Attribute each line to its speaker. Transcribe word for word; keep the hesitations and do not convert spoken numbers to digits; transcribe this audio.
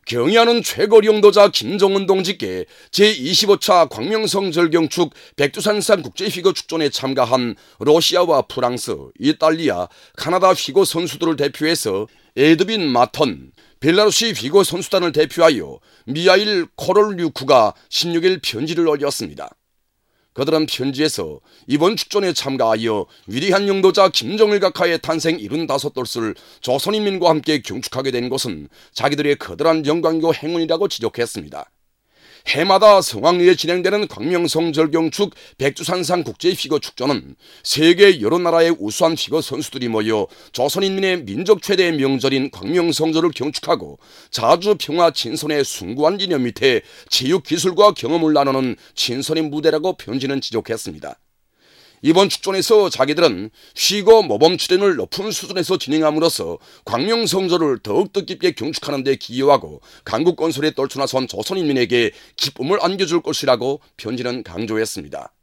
Speaker 1: 경의하는 최고 영도자 김정은 동지께 제이십오 차 광명성 절경축 백두산산 국제휘거 축전에 참가한 러시아와 프랑스, 이탈리아, 카나다 휘거 선수들을 대표해서 에드빈 마턴, 벨라루시 휘거 선수단을 대표하여 미하일 코롤류크가 십육 일 편지를 올렸습니다. 그들은 편지에서 이번 축전에 참가하여 위대한 영도자 김정일 각하의 탄생 칠십오 돌을 조선인민과 함께 경축하게 된 것은 자기들의 커다란 영광이고 행운이라고 지적했습니다. 해마다 성황리에 진행되는 광명성 절경축 백두산산 국제휘거 축전은 세계 여러 나라의 우수한 휘거 선수들이 모여 조선인민의 민족 최대의 명절인 광명성절을 경축하고 자주 평화 친선의 숭고한 이념 밑에 체육기술과 경험을 나누는 친선의 무대라고 편지는 지적했습니다. 이번 축전에서 자기들은 휘거 모범 출연을 높은 수준에서 진행함으로써 광명성절을 더욱 뜻깊게 경축하는 데 기여하고 강국 건설에 떨쳐나선 조선인민에게 기쁨을 안겨줄 것이라고 편지는 강조했습니다.